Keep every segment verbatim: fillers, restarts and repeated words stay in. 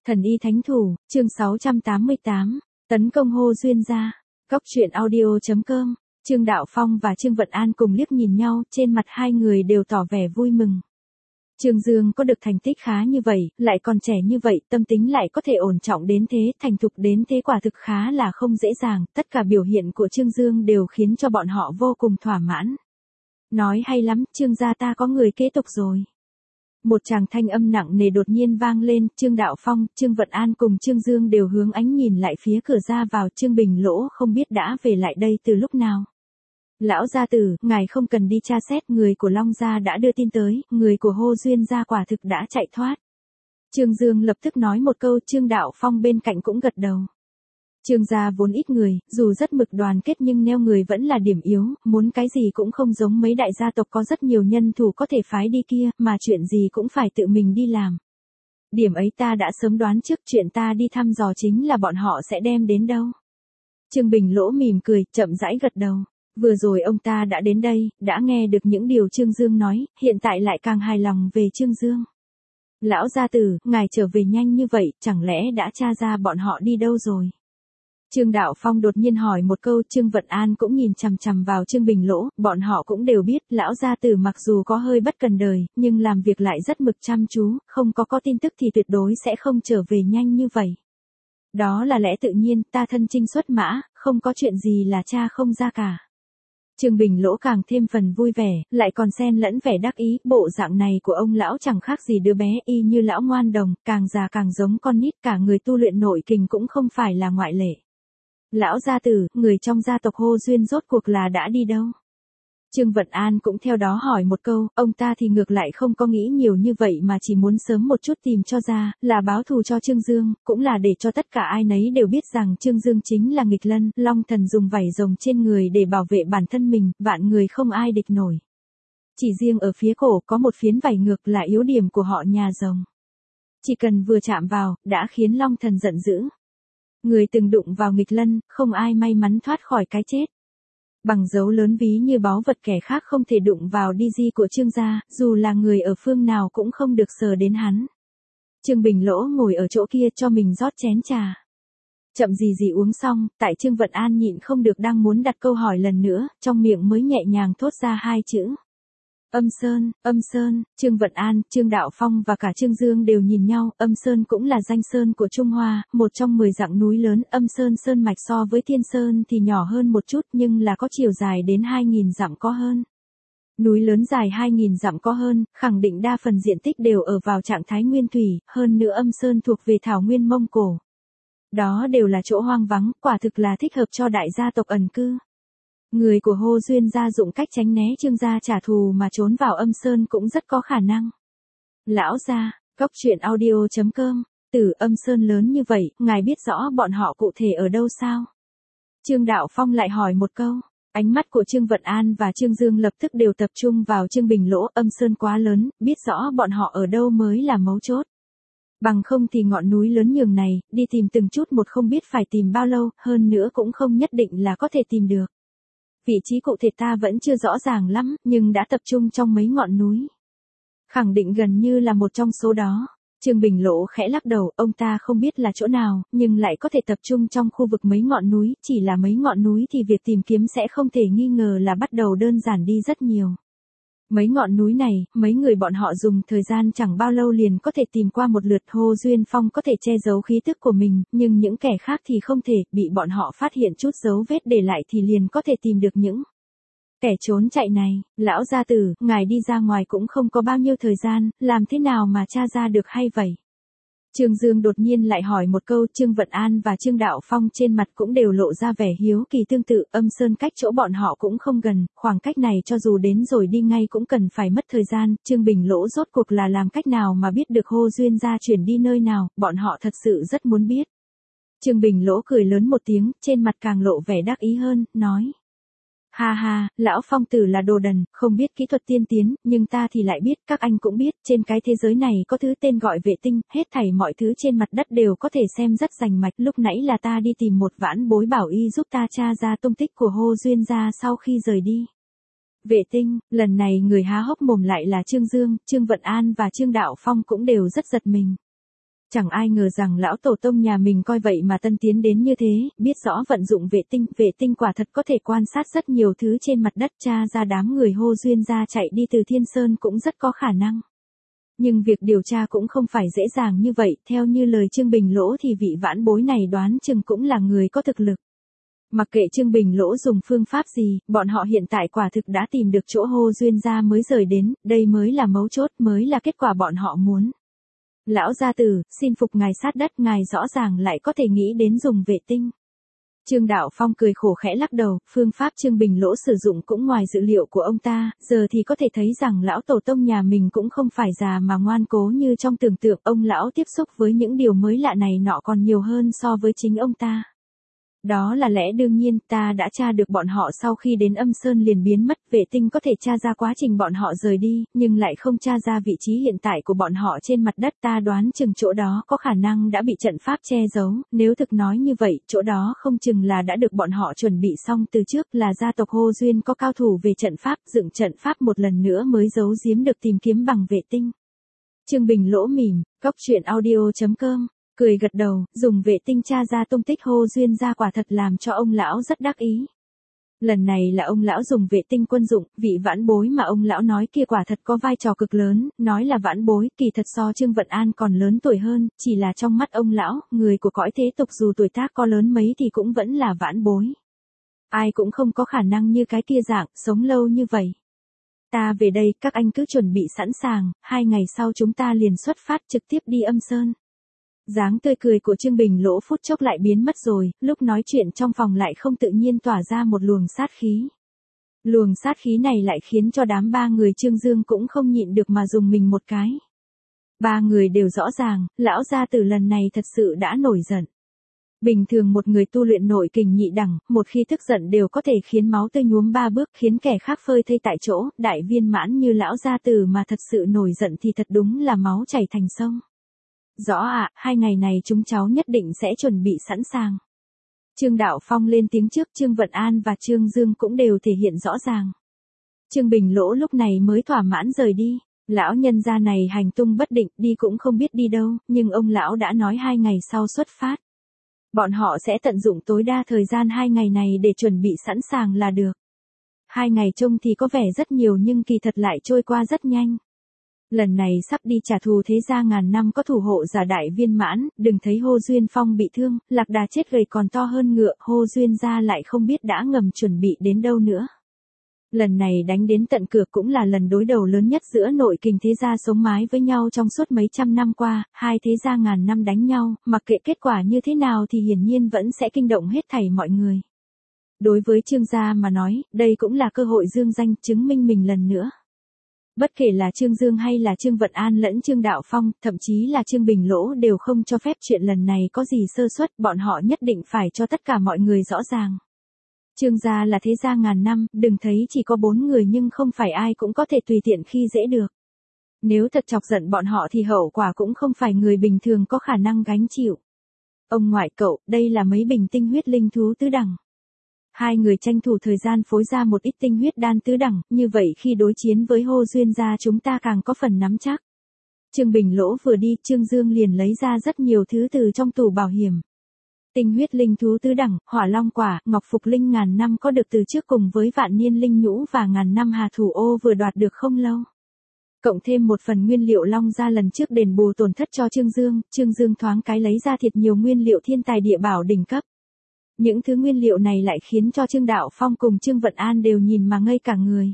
Thần y thánh thủ, chương sáu trăm tám mươi tám, tấn công Hồ Duyên gia. Cóc truyện audio chấm com, Trương Đạo Phong và Trương Vận An cùng liếc nhìn nhau, trên mặt hai người đều tỏ vẻ vui mừng. Trương Dương có được thành tích khá như vậy, lại còn trẻ như vậy, tâm tính lại có thể ổn trọng đến thế, thành thục đến thế, quả thực khá là không dễ dàng, tất cả biểu hiện của Trương Dương đều khiến cho bọn họ vô cùng thỏa mãn. Nói hay lắm, Trương gia ta có người kế tục rồi. Một tràng thanh âm nặng nề đột nhiên vang lên, Trương Đạo Phong, Trương Vận An cùng Trương Dương đều hướng ánh nhìn lại phía cửa ra vào, Trương Bình Lỗ không biết đã về lại đây từ lúc nào. Lão gia tử, ngài không cần đi tra xét, người của Long gia đã đưa tin tới, người của Hồ Duyên gia quả thực đã chạy thoát. Trương Dương lập tức nói một câu, Trương Đạo Phong bên cạnh cũng gật đầu. Trương gia vốn ít người, dù rất mực đoàn kết nhưng neo người vẫn là điểm yếu, muốn cái gì cũng không giống mấy đại gia tộc có rất nhiều nhân thủ có thể phái đi kia, mà chuyện gì cũng phải tự mình đi làm. Điểm ấy ta đã sớm đoán trước, chuyện ta đi thăm dò chính là bọn họ sẽ đem đến đâu. Trương Bình Lỗ mỉm cười, chậm rãi gật đầu. Vừa rồi ông ta đã đến đây, đã nghe được những điều Trương Dương nói, hiện tại lại càng hài lòng về Trương Dương. Lão gia tử, ngài trở về nhanh như vậy, chẳng lẽ đã tra ra bọn họ đi đâu rồi? Trương Đạo Phong đột nhiên hỏi một câu, Trương Vận An cũng nhìn chằm chằm vào Trương Bình Lỗ, bọn họ cũng đều biết, lão gia tử mặc dù có hơi bất cần đời, nhưng làm việc lại rất mực chăm chú, không có có tin tức thì tuyệt đối sẽ không trở về nhanh như vậy. Đó là lẽ tự nhiên, ta thân chinh xuất mã, không có chuyện gì là cha không ra cả. Trương Bình Lỗ càng thêm phần vui vẻ, lại còn xen lẫn vẻ đắc ý, bộ dạng này của ông lão chẳng khác gì đứa bé, y như lão ngoan đồng, càng già càng giống con nít, cả người tu luyện nội kình cũng không phải là ngoại lệ. Lão gia tử, người trong gia tộc Hồ Duyên rốt cuộc là đã đi đâu? Trương Vận An cũng theo đó hỏi một câu, ông ta thì ngược lại không có nghĩ nhiều như vậy mà chỉ muốn sớm một chút tìm cho ra, là báo thù cho Trương Dương, cũng là để cho tất cả ai nấy đều biết rằng Trương Dương chính là nghịch lân, Long Thần dùng vảy rồng trên người để bảo vệ bản thân mình, vạn người không ai địch nổi. Chỉ riêng ở phía cổ có một phiến vảy ngược là yếu điểm của họ nhà rồng. Chỉ cần vừa chạm vào, đã khiến Long Thần giận dữ. Người từng đụng vào nghịch lân, không ai may mắn thoát khỏi cái chết. Bằng dấu lớn ví như báu vật, kẻ khác không thể đụng vào đi di của Trương gia, dù là người ở phương nào cũng không được sờ đến hắn. Trương Bình Lỗ ngồi ở chỗ kia cho mình rót chén trà. Chậm gì gì uống xong, tại Trương Vận An nhịn không được đang muốn đặt câu hỏi lần nữa, trong miệng mới nhẹ nhàng thốt ra hai chữ. Âm Sơn, Âm Sơn. Trương Vận An, Trương Đạo Phong và cả Trương Dương đều nhìn nhau, Âm Sơn cũng là danh sơn của Trung Hoa, một trong mười dạng núi lớn, Âm Sơn sơn mạch so với Thiên Sơn thì nhỏ hơn một chút nhưng là có chiều dài đến hai nghìn dặm có hơn. Núi lớn dài hai nghìn dặm có hơn, khẳng định đa phần diện tích đều ở vào trạng thái nguyên thủy, hơn nữa Âm Sơn thuộc về thảo nguyên Mông Cổ. Đó đều là chỗ hoang vắng, quả thực là thích hợp cho đại gia tộc ẩn cư. Người của Hồ Duyên gia dụng cách tránh né Trương gia trả thù mà trốn vào Âm Sơn cũng rất có khả năng. Lão gia, cóc truyện audio chấm com, từ Âm Sơn lớn như vậy, ngài biết rõ bọn họ cụ thể ở đâu sao? Trương Đạo Phong lại hỏi một câu, ánh mắt của Trương Vận An và Trương Dương lập tức đều tập trung vào Trương Bình Lỗ, Âm Sơn quá lớn, biết rõ bọn họ ở đâu mới là mấu chốt. Bằng không thì ngọn núi lớn nhường này, đi tìm từng chút một không biết phải tìm bao lâu, hơn nữa cũng không nhất định là có thể tìm được. Vị trí cụ thể ta vẫn chưa rõ ràng lắm, nhưng đã tập trung trong mấy ngọn núi. Khẳng định gần như là một trong số đó. Trương Bình Lỗ khẽ lắc đầu, ông ta không biết là chỗ nào, nhưng lại có thể tập trung trong khu vực mấy ngọn núi, chỉ là mấy ngọn núi thì việc tìm kiếm sẽ không thể nghi ngờ là bắt đầu đơn giản đi rất nhiều. Mấy ngọn núi này, mấy người bọn họ dùng thời gian chẳng bao lâu liền có thể tìm qua một lượt. Hồ Duyên Phong có thể che giấu khí tức của mình, nhưng những kẻ khác thì không thể, bị bọn họ phát hiện chút dấu vết để lại thì liền có thể tìm được những kẻ trốn chạy này. Lão gia tử, ngài đi ra ngoài cũng không có bao nhiêu thời gian, làm thế nào mà tra ra được hay vậy? Trương Dương đột nhiên lại hỏi một câu, Trương Vận An và Trương Đạo Phong trên mặt cũng đều lộ ra vẻ hiếu kỳ tương tự, Âm Sơn cách chỗ bọn họ cũng không gần, khoảng cách này cho dù đến rồi đi ngay cũng cần phải mất thời gian, Trương Bình Lỗ rốt cuộc là làm cách nào mà biết được Hồ Duyên gia chuyển đi nơi nào, bọn họ thật sự rất muốn biết. Trương Bình Lỗ cười lớn một tiếng, trên mặt càng lộ vẻ đắc ý hơn, nói. Ha ha, lão Phong tử là đồ đần, không biết kỹ thuật tiên tiến, nhưng ta thì lại biết, các anh cũng biết, trên cái thế giới này có thứ tên gọi vệ tinh, hết thảy mọi thứ trên mặt đất đều có thể xem rất rành mạch. Lúc nãy là ta đi tìm một vãn bối bảo y giúp ta tra ra tung tích của Hồ Duyên gia sau khi rời đi. Vệ tinh, lần này người há hốc mồm lại là Trương Dương, Trương Vận An và Trương Đạo Phong cũng đều rất giật mình. Chẳng ai ngờ rằng lão tổ tông nhà mình coi vậy mà tân tiến đến như thế, biết rõ vận dụng vệ tinh, vệ tinh quả thật có thể quan sát rất nhiều thứ trên mặt đất, tra ra đám người hô duyên ra chạy đi từ Thiên Sơn cũng rất có khả năng. Nhưng việc điều tra cũng không phải dễ dàng như vậy, theo như lời Trương Bình Lỗ thì vị vãn bối này đoán chừng cũng là người có thực lực. Mặc kệ Trương Bình Lỗ dùng phương pháp gì, bọn họ hiện tại quả thực đã tìm được chỗ hô duyên ra mới rời đến, đây mới là mấu chốt, mới là kết quả bọn họ muốn. Lão gia tử, xin phục ngài sát đất, ngài rõ ràng lại có thể nghĩ đến dùng vệ tinh. Trương Đạo Phong cười khổ khẽ lắc đầu, phương pháp Trương Bình Lỗ sử dụng cũng ngoài dự liệu của ông ta, giờ thì có thể thấy rằng lão tổ tông nhà mình cũng không phải già mà ngoan cố như trong tưởng tượng, ông lão tiếp xúc với những điều mới lạ này nọ còn nhiều hơn so với chính ông ta. Đó là lẽ đương nhiên, ta đã tra được bọn họ sau khi đến Âm Sơn liền biến mất, vệ tinh có thể tra ra quá trình bọn họ rời đi, nhưng lại không tra ra vị trí hiện tại của bọn họ trên mặt đất, ta đoán chừng chỗ đó có khả năng đã bị trận pháp che giấu, nếu thực nói như vậy, chỗ đó không chừng là đã được bọn họ chuẩn bị xong từ trước, là gia tộc Hô Duyên có cao thủ về trận pháp, dựng trận pháp một lần nữa mới giấu giếm được tìm kiếm bằng vệ tinh. Trương Bình Lỗ mỉm, cóc truyện audio chấm com. Cười gật đầu, dùng vệ tinh tra ra tung tích hô duyên ra quả thật làm cho ông lão rất đắc ý. Lần này là ông lão dùng vệ tinh quân dụng, vị vãn bối mà ông lão nói kia quả thật có vai trò cực lớn, nói là vãn bối, kỳ thật so Trương Vận An còn lớn tuổi hơn, chỉ là trong mắt ông lão, người của cõi thế tục dù tuổi tác có lớn mấy thì cũng vẫn là vãn bối. Ai cũng không có khả năng như cái kia dạng, sống lâu như vậy. Ta về đây, các anh cứ chuẩn bị sẵn sàng, hai ngày sau chúng ta liền xuất phát trực tiếp đi Âm Sơn. Dáng tươi cười của Trương Bình Lỗ phút chốc lại biến mất rồi, lúc nói chuyện trong phòng lại không tự nhiên tỏa ra một luồng sát khí. Luồng sát khí này lại khiến cho đám ba người Trương Dương cũng không nhịn được mà dùng mình một cái. Ba người đều rõ ràng, lão gia tử lần này thật sự đã nổi giận. Bình thường một người tu luyện nội kình nhị đẳng, một khi tức giận đều có thể khiến máu tươi nhuốm ba bước, khiến kẻ khác phơi thây tại chỗ, đại viên mãn như lão gia tử mà thật sự nổi giận thì thật đúng là máu chảy thành sông. Rõ ạ, à, hai ngày này chúng cháu nhất định sẽ chuẩn bị sẵn sàng. Trương Đạo Phong lên tiếng trước, Trương Vận An và Trương Dương cũng đều thể hiện rõ ràng. Trương Bình Lỗ lúc này mới thỏa mãn rời đi. Lão nhân gia này hành tung bất định, đi cũng không biết đi đâu, nhưng ông lão đã nói hai ngày sau xuất phát. Bọn họ sẽ tận dụng tối đa thời gian hai ngày này để chuẩn bị sẵn sàng là được. Hai ngày trông thì có vẻ rất nhiều nhưng kỳ thật lại trôi qua rất nhanh. Lần này sắp đi trả thù thế gia ngàn năm có thủ hộ giả đại viên mãn, đừng thấy Hô Duyên Phong bị thương, lạc đà chết gầy còn to hơn ngựa, Hô Duyên gia lại không biết đã ngầm chuẩn bị đến đâu nữa. Lần này đánh đến tận cửa cũng là lần đối đầu lớn nhất giữa nội kình thế gia sống mái với nhau trong suốt mấy trăm năm qua, hai thế gia ngàn năm đánh nhau, mặc kệ kết quả như thế nào thì hiển nhiên vẫn sẽ kinh động hết thảy mọi người. Đối với Trương gia mà nói, đây cũng là cơ hội dương danh chứng minh mình lần nữa. Bất kể là Trương Dương hay là Trương Vận An lẫn Trương Đạo Phong, thậm chí là Trương Bình Lỗ đều không cho phép chuyện lần này có gì sơ suất, bọn họ nhất định phải cho tất cả mọi người rõ ràng. Trương gia là thế gia ngàn năm, đừng thấy chỉ có bốn người nhưng không phải ai cũng có thể tùy tiện khi dễ được. Nếu thật chọc giận bọn họ thì hậu quả cũng không phải người bình thường có khả năng gánh chịu. Ông ngoại cậu, đây là mấy bình tinh huyết linh thú tứ đẳng. Hai người tranh thủ thời gian phối ra một ít tinh huyết đan tứ đẳng, như vậy khi đối chiến với Hô Duyên gia chúng ta càng có phần nắm chắc. Trương Bình Lỗ vừa đi, Trương Dương liền lấy ra rất nhiều thứ từ trong tủ bảo hiểm. Tinh huyết linh thú tứ đẳng, hỏa long quả, ngọc phục linh ngàn năm có được từ trước cùng với vạn niên linh nhũ và ngàn năm hà thủ ô vừa đoạt được không lâu. Cộng thêm một phần nguyên liệu long ra lần trước đền bù tổn thất cho Trương Dương, Trương Dương thoáng cái lấy ra thiệt nhiều nguyên liệu thiên tài địa bảo đỉnh cấp. Những thứ nguyên liệu này lại khiến cho Trương Đạo Phong cùng Trương Vận An đều nhìn mà ngây cả người.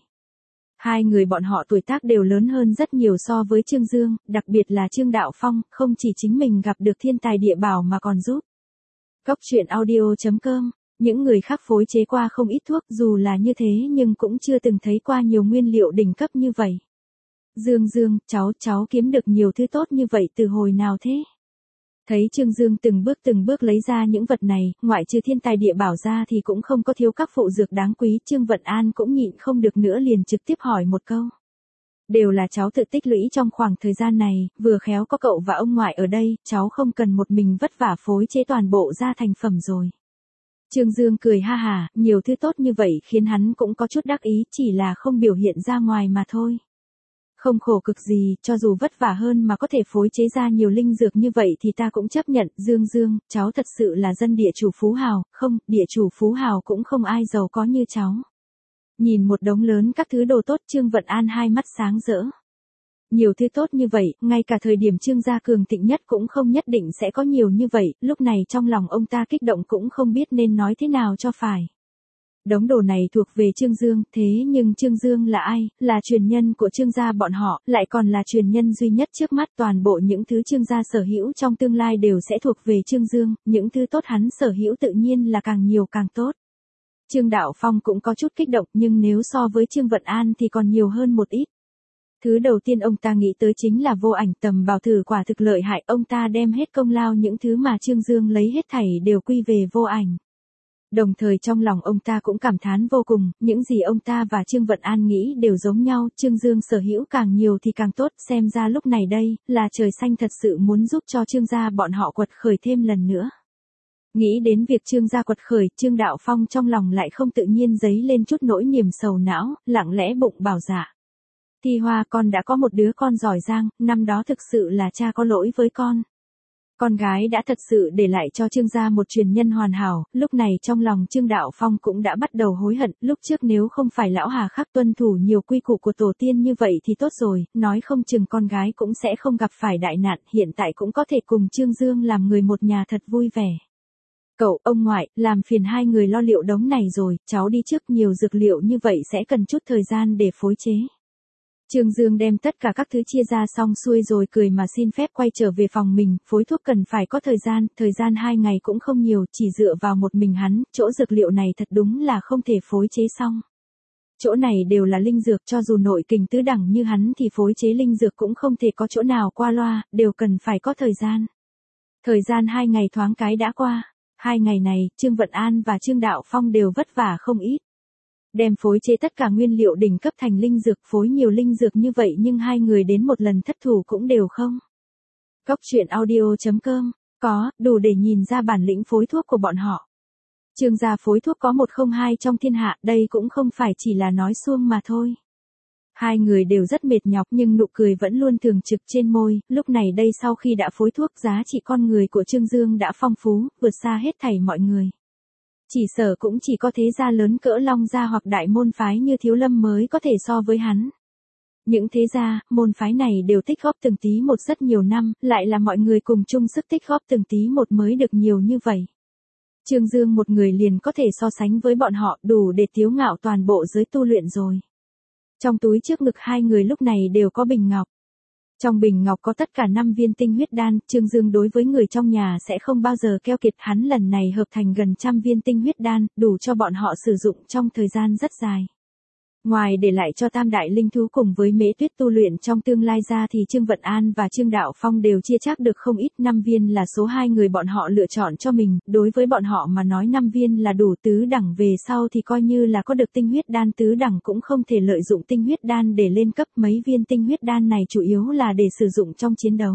Hai người bọn họ tuổi tác đều lớn hơn rất nhiều so với Trương Dương, đặc biệt là Trương Đạo Phong, không chỉ chính mình gặp được thiên tài địa bảo mà còn giúp. Cóc truyện audio chấm com, những người khác phối chế qua không ít thuốc dù là như thế nhưng cũng chưa từng thấy qua nhiều nguyên liệu đỉnh cấp như vậy. Dương Dương, cháu, cháu kiếm được nhiều thứ tốt như vậy từ hồi nào thế? Thấy Trương Dương từng bước từng bước lấy ra những vật này, ngoại trừ thiên tài địa bảo ra thì cũng không có thiếu các phụ dược đáng quý, Trương Vận An cũng nhịn không được nữa liền trực tiếp hỏi một câu. Đều là cháu tự tích lũy trong khoảng thời gian này, vừa khéo có cậu và ông ngoại ở đây, cháu không cần một mình vất vả phối chế toàn bộ ra thành phẩm rồi. Trương Dương cười ha hà, nhiều thứ tốt như vậy khiến hắn cũng có chút đắc ý, chỉ là không biểu hiện ra ngoài mà thôi. Không khổ cực gì, cho dù vất vả hơn mà có thể phối chế ra nhiều linh dược như vậy thì ta cũng chấp nhận. Dương Dương, cháu thật sự là dân địa chủ phú hào, không, địa chủ phú hào cũng không ai giàu có như cháu. Nhìn một đống lớn các thứ đồ tốt, Trương Vận An hai mắt sáng rỡ. Nhiều thứ tốt như vậy, ngay cả thời điểm Trương gia cường thịnh nhất cũng không nhất định sẽ có nhiều như vậy, lúc này trong lòng ông ta kích động cũng không biết nên nói thế nào cho phải. Đống đồ này thuộc về Trương Dương, thế nhưng Trương Dương là ai, là truyền nhân của Trương gia bọn họ, lại còn là truyền nhân duy nhất trước mắt. Toàn bộ những thứ Trương gia sở hữu trong tương lai đều sẽ thuộc về Trương Dương, những thứ tốt hắn sở hữu tự nhiên là càng nhiều càng tốt. Trương Đạo Phong cũng có chút kích động, nhưng nếu so với Trương Vận An thì còn nhiều hơn một ít. Thứ đầu tiên ông ta nghĩ tới chính là Vô Ảnh tầm bảo thử quả thực lợi hại, ông ta đem hết công lao những thứ mà Trương Dương lấy hết thảy đều quy về Vô Ảnh. Đồng thời trong lòng ông ta cũng cảm thán vô cùng, những gì ông ta và Trương Vận An nghĩ đều giống nhau, Trương Dương sở hữu càng nhiều thì càng tốt, xem ra lúc này đây, là trời xanh thật sự muốn giúp cho Trương gia bọn họ quật khởi thêm lần nữa. Nghĩ đến việc Trương gia quật khởi, Trương Đạo Phong trong lòng lại không tự nhiên dấy lên chút nỗi niềm sầu não, lặng lẽ bụng bảo dạ. Thi Hoa, con đã có một đứa con giỏi giang, năm đó thực sự là cha có lỗi với con. Con gái đã thật sự để lại cho Trương gia một truyền nhân hoàn hảo, lúc này trong lòng Trương Đạo Phong cũng đã bắt đầu hối hận, lúc trước nếu không phải lão Hà Khắc tuân thủ nhiều quy củ của tổ tiên như vậy thì tốt rồi, nói không chừng con gái cũng sẽ không gặp phải đại nạn, hiện tại cũng có thể cùng Trương Dương làm người một nhà thật vui vẻ. Cậu, ông ngoại, làm phiền hai người lo liệu đống này rồi, cháu đi trước, nhiều dược liệu như vậy sẽ cần chút thời gian để phối chế. Trương Dương đem tất cả các thứ chia ra xong xuôi rồi cười mà xin phép quay trở về phòng mình, phối thuốc cần phải có thời gian, thời gian hai ngày cũng không nhiều, chỉ dựa vào một mình hắn, chỗ dược liệu này thật đúng là không thể phối chế xong. Chỗ này đều là linh dược, cho dù nội kình tứ đẳng như hắn thì phối chế linh dược cũng không thể có chỗ nào qua loa, đều cần phải có thời gian. Thời gian hai ngày thoáng cái đã qua, hai ngày này, Trương Vận An và Trương Đạo Phong đều vất vả không ít. Đem phối chế tất cả nguyên liệu đỉnh cấp thành linh dược, phối nhiều linh dược như vậy nhưng hai người đến một lần thất thủ cũng đều không. Góc truyện audio chấm com, có, đủ để nhìn ra bản lĩnh phối thuốc của bọn họ. Trương gia phối thuốc có một không hai trong thiên hạ, đây cũng không phải chỉ là nói suông mà thôi. Hai người đều rất mệt nhọc nhưng nụ cười vẫn luôn thường trực trên môi, lúc này đây sau khi đã phối thuốc giá trị con người của Trương Dương đã phong phú, vượt xa hết thảy mọi người. Chỉ sở cũng chỉ có thế gia lớn cỡ Long gia hoặc đại môn phái như Thiếu Lâm mới có thể so với hắn. Những thế gia, môn phái này đều tích góp từng tí một rất nhiều năm, lại là mọi người cùng chung sức tích góp từng tí một mới được nhiều như vậy. Trương Dương một người liền có thể so sánh với bọn họ, đủ để tiếu ngạo toàn bộ giới tu luyện rồi. Trong túi trước ngực hai người lúc này đều có bình ngọc. Trong bình ngọc có tất cả năm viên tinh huyết đan, Trương Dương đối với người trong nhà sẽ không bao giờ keo kiệt, hắn lần này hợp thành gần trăm viên tinh huyết đan, đủ cho bọn họ sử dụng trong thời gian rất dài. Ngoài để lại cho tam đại linh thú cùng với Mễ Tuyết tu luyện trong tương lai ra thì Trương Vận An và Trương Đạo Phong đều chia chác được không ít, năm viên là số hai người bọn họ lựa chọn cho mình, đối với bọn họ mà nói năm viên là đủ, tứ đẳng về sau thì coi như là có được tinh huyết đan, tứ đẳng cũng không thể lợi dụng tinh huyết đan để lên cấp, mấy viên tinh huyết đan này chủ yếu là để sử dụng trong chiến đấu.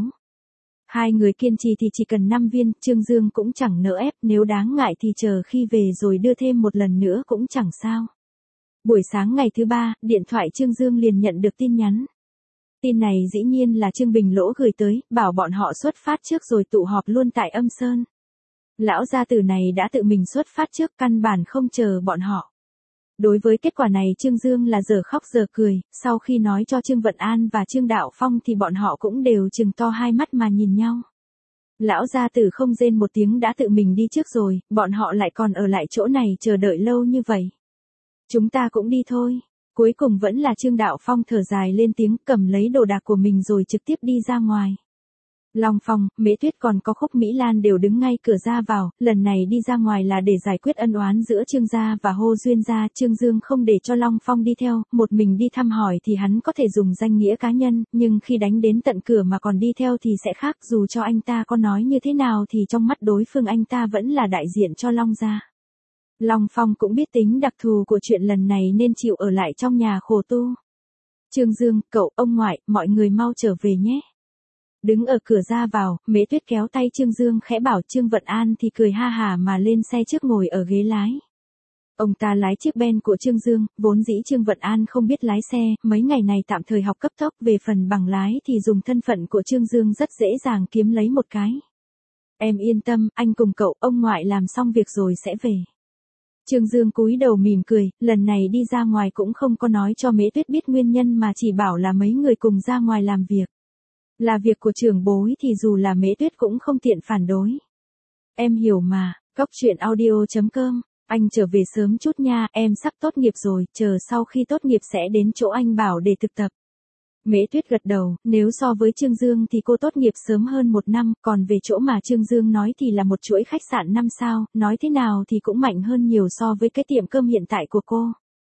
Hai người kiên trì thì chỉ cần năm viên, Trương Dương cũng chẳng nỡ ép, nếu đáng ngại thì chờ khi về rồi đưa thêm một lần nữa cũng chẳng sao. Buổi sáng ngày thứ ba, điện thoại Trương Dương liền nhận được tin nhắn. Tin này dĩ nhiên là Trương Bình Lỗ gửi tới, bảo bọn họ xuất phát trước rồi tụ họp luôn tại Âm Sơn. Lão gia tử này đã tự mình xuất phát trước, căn bản không chờ bọn họ. Đối với kết quả này Trương Dương là giờ khóc giờ cười, sau khi nói cho Trương Vận An và Trương Đạo Phong thì bọn họ cũng đều trừng to hai mắt mà nhìn nhau. Lão gia tử không rên một tiếng đã tự mình đi trước rồi, bọn họ lại còn ở lại chỗ này chờ đợi lâu như vậy. Chúng ta cũng đi thôi. Cuối cùng vẫn là Trương Đạo Phong thở dài lên tiếng, cầm lấy đồ đạc của mình rồi trực tiếp đi ra ngoài. Long Phong, Mễ Tuyết còn có Khúc Mỹ Lan đều đứng ngay cửa ra vào, lần này đi ra ngoài là để giải quyết ân oán giữa Trương gia và Hô Duyên gia. Trương Dương không để cho Long Phong đi theo, một mình đi thăm hỏi thì hắn có thể dùng danh nghĩa cá nhân, nhưng khi đánh đến tận cửa mà còn đi theo thì sẽ khác, dù cho anh ta có nói như thế nào thì trong mắt đối phương anh ta vẫn là đại diện cho Long gia. Long Phong cũng biết tính đặc thù của chuyện lần này nên chịu ở lại trong nhà khổ tu. Trương Dương, cậu, ông ngoại, mọi người mau trở về nhé. Đứng ở cửa ra vào, Mễ Tuyết kéo tay Trương Dương khẽ bảo, Trương Vận An thì cười ha hả mà lên xe trước ngồi ở ghế lái. Ông ta lái chiếc Ben của Trương Dương, vốn dĩ Trương Vận An không biết lái xe, mấy ngày này tạm thời học cấp tốc, về phần bằng lái thì dùng thân phận của Trương Dương rất dễ dàng kiếm lấy một cái. Em yên tâm, anh cùng cậu, ông ngoại làm xong việc rồi sẽ về. Trương Dương cúi đầu mỉm cười, lần này đi ra ngoài cũng không có nói cho Mễ Tuyết biết nguyên nhân mà chỉ bảo là mấy người cùng ra ngoài làm việc. Là việc của trưởng bối thì dù là Mễ Tuyết cũng không tiện phản đối. Em hiểu mà, Cóc truyện audio chấm com, anh trở về sớm chút nha, em sắp tốt nghiệp rồi, chờ sau khi tốt nghiệp sẽ đến chỗ anh bảo để thực tập. Mễ Tuyết gật đầu, nếu so với Trương Dương thì cô tốt nghiệp sớm hơn một năm, còn về chỗ mà Trương Dương nói thì là một chuỗi khách sạn năm sao, nói thế nào thì cũng mạnh hơn nhiều so với cái tiệm cơm hiện tại của cô.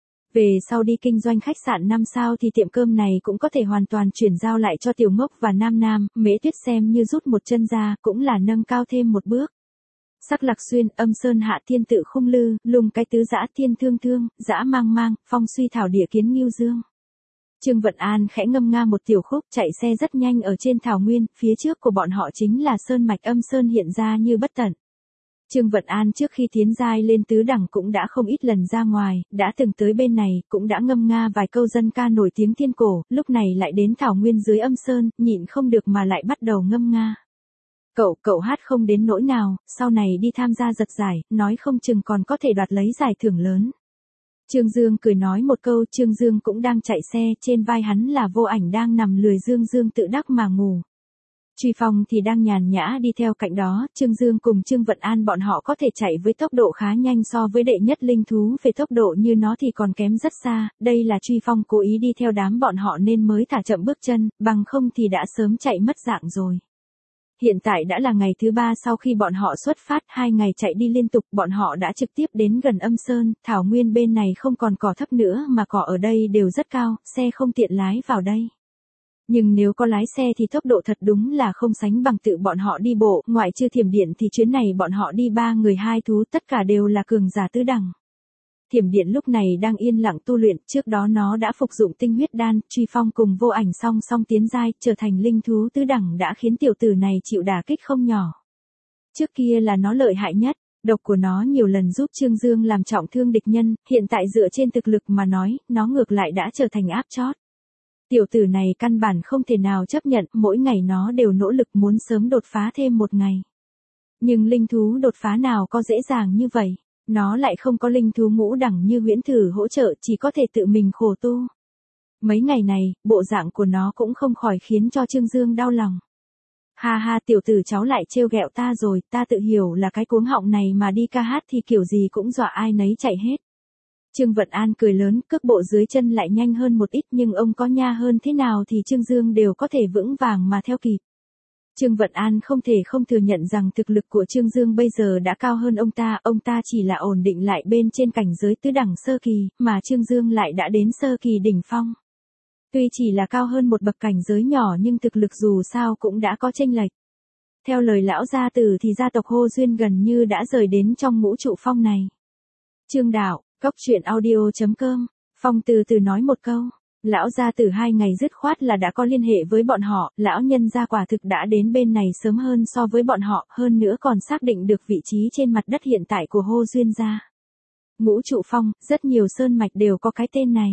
Về sau đi kinh doanh khách sạn năm sao thì tiệm cơm này cũng có thể hoàn toàn chuyển giao lại cho Tiểu Ngốc và Nam Nam, Mễ Tuyết xem như rút một chân ra, cũng là nâng cao thêm một bước. Sắc Lạc Xuyên, Âm Sơn Hạ Thiên Tự Khung Lư, Lùng Cái Tứ Dã Thiên Thương Thương, Dã Mang Mang, Phong Suy Thảo Địa Kiến Ngưu Dương. Trương Vận An khẽ ngâm nga một tiểu khúc, chạy xe rất nhanh ở trên thảo nguyên, phía trước của bọn họ chính là sơn mạch Âm Sơn hiện ra như bất tận. Trương Vận An trước khi tiến giai lên tứ đẳng cũng đã không ít lần ra ngoài, đã từng tới bên này, cũng đã ngâm nga vài câu dân ca nổi tiếng thiên cổ, lúc này lại đến thảo nguyên dưới Âm Sơn, nhịn không được mà lại bắt đầu ngâm nga. Cậu, cậu hát không đến nỗi nào, sau này đi tham gia giật giải, nói không chừng còn có thể đoạt lấy giải thưởng lớn. Trương Dương cười nói một câu, Trương Dương cũng đang chạy xe, trên vai hắn là Vô Ảnh đang nằm lười dương dương tự đắc mà ngủ. Truy Phong thì đang nhàn nhã đi theo cạnh đó, Trương Dương cùng Trương Vận An bọn họ có thể chạy với tốc độ khá nhanh so với đệ nhất linh thú, về tốc độ như nó thì còn kém rất xa, đây là Truy Phong cố ý đi theo đám bọn họ nên mới thả chậm bước chân, bằng không thì đã sớm chạy mất dạng rồi. Hiện tại đã là ngày thứ ba sau khi bọn họ xuất phát, hai ngày chạy đi liên tục, bọn họ đã trực tiếp đến gần Âm Sơn, thảo nguyên bên này không còn cỏ thấp nữa mà cỏ ở đây đều rất cao, xe không tiện lái vào đây. Nhưng nếu có lái xe thì tốc độ thật đúng là không sánh bằng tự bọn họ đi bộ, ngoại trừ Thiểm Điện thì chuyến này bọn họ đi ba người hai thú, tất cả đều là cường giả tứ đẳng. Thiểm Điện lúc này đang yên lặng tu luyện, trước đó nó đã phục dụng tinh huyết đan, Truy Phong cùng Vô Ảnh song song tiến giai, trở thành linh thú tứ đẳng đã khiến tiểu tử này chịu đả kích không nhỏ. Trước kia là nó lợi hại nhất, độc của nó nhiều lần giúp Trương Dương làm trọng thương địch nhân, hiện tại dựa trên thực lực mà nói, nó ngược lại đã trở thành áp chót. Tiểu tử này căn bản không thể nào chấp nhận, mỗi ngày nó đều nỗ lực muốn sớm đột phá thêm một ngày. Nhưng linh thú đột phá nào có dễ dàng như vậy, nó lại không có linh thú ngũ đẳng như Huyễn Thử hỗ trợ, chỉ có thể tự mình khổ tu. Mấy ngày này, bộ dạng của nó cũng không khỏi khiến cho Trương Dương đau lòng. Ha ha, tiểu tử cháu lại trêu ghẹo ta rồi, ta tự hiểu là cái cuống họng này mà đi ca hát thì kiểu gì cũng dọa ai nấy chạy hết. Trương Vận An cười lớn, cước bộ dưới chân lại nhanh hơn một ít, nhưng ông có nha hơn thế nào thì Trương Dương đều có thể vững vàng mà theo kịp. Trương Vận An không thể không thừa nhận rằng thực lực của Trương Dương bây giờ đã cao hơn ông ta, ông ta chỉ là ổn định lại bên trên cảnh giới tứ đẳng sơ kỳ, mà Trương Dương lại đã đến sơ kỳ đỉnh phong. Tuy chỉ là cao hơn một bậc cảnh giới nhỏ nhưng thực lực dù sao cũng đã có chênh lệch. Theo lời lão gia tử thì gia tộc Hô Duyên gần như đã rời đến trong ngũ trụ phong này. Trương Đạo, Cóc truyện audio chấm com, Phong từ từ nói một câu. Lão gia tử hai ngày dứt khoát là đã có liên hệ với bọn họ, lão nhân gia quả thực đã đến bên này sớm hơn so với bọn họ, hơn nữa còn xác định được vị trí trên mặt đất hiện tại của Hô Duyên gia. Ngũ trụ phong, rất nhiều sơn mạch đều có cái tên này.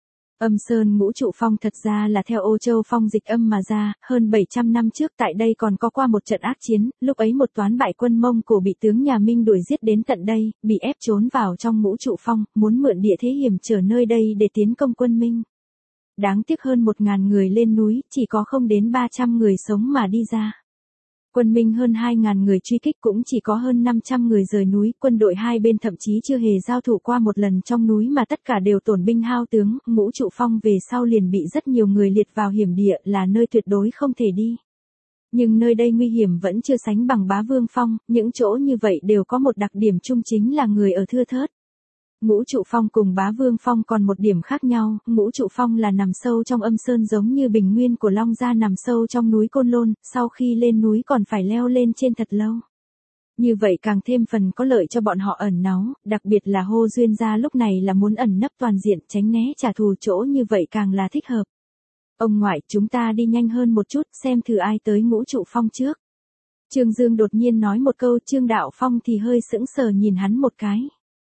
Âm Sơn Ngũ Trụ Phong thật ra là theo Ô Châu Phong dịch âm mà ra, hơn bảy trăm năm trước tại đây còn có qua một trận ác chiến, lúc ấy một toán bại quân Mông Cổ bị tướng nhà Minh đuổi giết đến tận đây, bị ép trốn vào trong Ngũ Trụ Phong, muốn mượn địa thế hiểm trở nơi đây để tiến công quân Minh. Đáng tiếc hơn một ngàn người lên núi, chỉ có không đến ba trăm người sống mà đi ra. Quân Minh hơn hai ngàn người truy kích cũng chỉ có hơn năm trăm người rời núi, quân đội hai bên thậm chí chưa hề giao thủ qua một lần trong núi mà tất cả đều tổn binh hao tướng, Ngũ Trụ Phong về sau liền bị rất nhiều người liệt vào hiểm địa, là nơi tuyệt đối không thể đi. Nhưng nơi đây nguy hiểm vẫn chưa sánh bằng Bá Vương Phong, những chỗ như vậy đều có một đặc điểm chung chính là người ở thưa thớt. Ngũ Trụ Phong cùng Bá Vương Phong còn một điểm khác nhau, Ngũ Trụ Phong là nằm sâu trong âm sơn giống như Bình Nguyên của Long Gia nằm sâu trong núi Côn Lôn, sau khi lên núi còn phải leo lên trên thật lâu. Như vậy càng thêm phần có lợi cho bọn họ ẩn náu, đặc biệt là Hô Duyên gia lúc này là muốn ẩn nấp toàn diện tránh né trả thù, chỗ như vậy càng là thích hợp. Ông ngoại, chúng ta đi nhanh hơn một chút, xem thử ai tới Ngũ Trụ Phong trước. Trương Dương đột nhiên nói một câu, Trương Đạo Phong thì hơi sững sờ nhìn hắn một cái.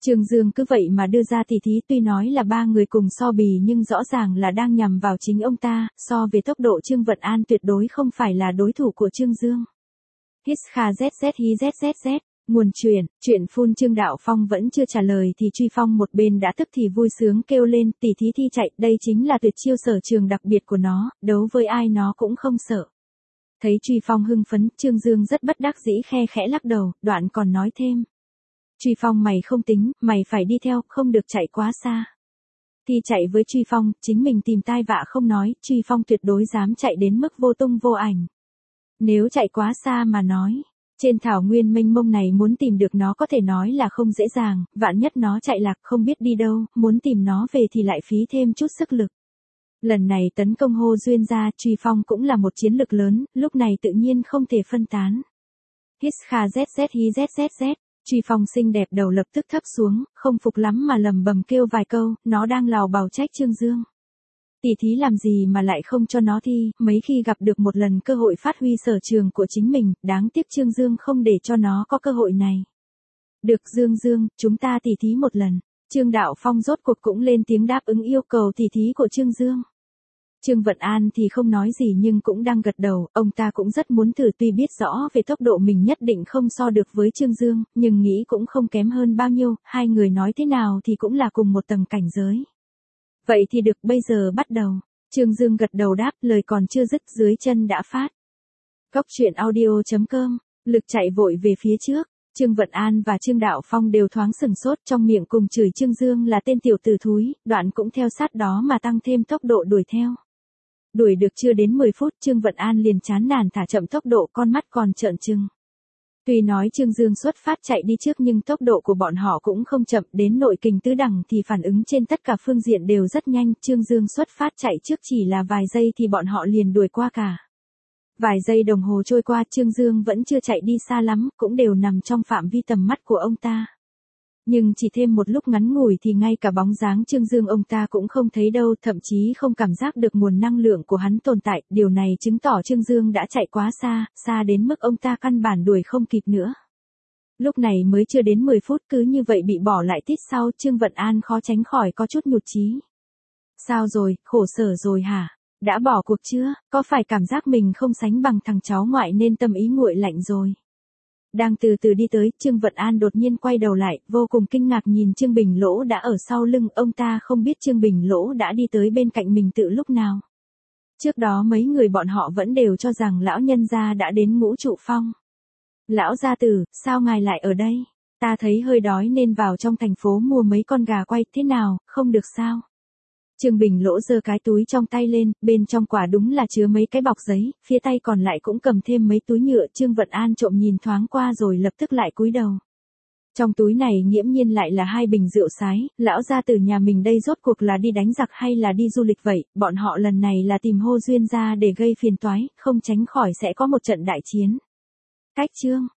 Trương Dương cứ vậy mà đưa ra tỉ thí, tuy nói là ba người cùng so bì nhưng rõ ràng là đang nhằm vào chính ông ta, so về tốc độ Trương Vận An tuyệt đối không phải là đối thủ của Trương Dương. Hít kha zz hi zzz, nguồn truyền, chuyện phun Trương Đạo Phong vẫn chưa trả lời thì Truy Phong một bên đã tức thì vui sướng kêu lên, tỉ thí thi chạy, đây chính là tuyệt chiêu sở trường đặc biệt của nó, đấu với ai nó cũng không sợ. Thấy Truy Phong hưng phấn, Trương Dương rất bất đắc dĩ khe khẽ lắc đầu, đoạn còn nói thêm. Truy Phong mày không tính, mày phải đi theo, không được chạy quá xa. Thi chạy với Truy Phong, chính mình tìm tai vạ không nói, Truy Phong tuyệt đối dám chạy đến mức vô tung vô ảnh. Nếu chạy quá xa mà nói, trên thảo nguyên mênh mông này muốn tìm được nó có thể nói là không dễ dàng, vạn nhất nó chạy lạc không biết đi đâu, muốn tìm nó về thì lại phí thêm chút sức lực. Lần này tấn công Hô Duyên gia, Truy Phong cũng là một chiến lực lớn, lúc này tự nhiên không thể phân tán. Hít kha zz hi zzz, Truy Phong xinh đẹp đầu lập tức thấp xuống, không phục lắm mà lầm bầm kêu vài câu, nó đang lào bào trách Trương Dương. Tỉ thí làm gì mà lại không cho nó thi, mấy khi gặp được một lần cơ hội phát huy sở trường của chính mình, đáng tiếc Trương Dương không để cho nó có cơ hội này. Được Dương Dương, chúng ta tỉ thí một lần. Trương Đạo Phong rốt cuộc cũng lên tiếng đáp ứng yêu cầu tỉ thí của Trương Dương. Trương Vận An thì không nói gì nhưng cũng đang gật đầu, ông ta cũng rất muốn thử, tuy biết rõ về tốc độ mình nhất định không so được với Trương Dương, nhưng nghĩ cũng không kém hơn bao nhiêu, hai người nói thế nào thì cũng là cùng một tầng cảnh giới. Vậy thì được, bây giờ bắt đầu. Trương Dương gật đầu đáp, lời còn chưa dứt dưới chân đã phát. Cóc truyện audio chấm com, lực chạy vội về phía trước. Trương Vận An và Trương Đạo Phong đều thoáng sừng sốt, trong miệng cùng chửi Trương Dương là tên tiểu tử thúi, đoạn cũng theo sát đó mà tăng thêm tốc độ đuổi theo. Đuổi được chưa đến mười phút, Trương Vận An liền chán nản thả chậm tốc độ, con mắt còn trợn trừng. Tuy nói Trương Dương xuất phát chạy đi trước nhưng tốc độ của bọn họ cũng không chậm, đến nội kình tứ đẳng thì phản ứng trên tất cả phương diện đều rất nhanh, Trương Dương xuất phát chạy trước chỉ là vài giây thì bọn họ liền đuổi qua cả. Vài giây đồng hồ trôi qua, Trương Dương vẫn chưa chạy đi xa lắm, cũng đều nằm trong phạm vi tầm mắt của ông ta. Nhưng chỉ thêm một lúc ngắn ngủi thì ngay cả bóng dáng Trương Dương ông ta cũng không thấy đâu, thậm chí không cảm giác được nguồn năng lượng của hắn tồn tại, điều này chứng tỏ Trương Dương đã chạy quá xa, xa đến mức ông ta căn bản đuổi không kịp nữa. Lúc này mới chưa đến mười phút cứ như vậy bị bỏ lại tít sau, Trương Vận An khó tránh khỏi có chút nhụt chí. Sao rồi, khổ sở rồi hả? Đã bỏ cuộc chưa? Có phải cảm giác mình không sánh bằng thằng cháu ngoại nên tâm ý nguội lạnh rồi? Đang từ từ đi tới, Trương Vận An đột nhiên quay đầu lại, vô cùng kinh ngạc nhìn Trương Bình Lỗ đã ở sau lưng, ông ta không biết Trương Bình Lỗ đã đi tới bên cạnh mình từ lúc nào. Trước đó mấy người bọn họ vẫn đều cho rằng lão nhân gia đã đến Ngũ Trụ Phong. Lão gia tử, sao ngài lại ở đây? Ta thấy hơi đói nên vào trong thành phố mua mấy con gà quay, thế nào, không được sao? Trương Bình Lỗ giơ cái túi trong tay lên, bên trong quả đúng là chứa mấy cái bọc giấy, phía tay còn lại cũng cầm thêm mấy túi nhựa. Trương Vận An trộm nhìn thoáng qua rồi lập tức lại cúi đầu. Trong túi này nghiễm nhiên lại là hai bình rượu sái, lão gia tử nhà mình đây rốt cuộc là đi đánh giặc hay là đi du lịch vậy, bọn họ lần này là tìm Hô Duyên gia để gây phiền toái, không tránh khỏi sẽ có một trận đại chiến. Cách Trương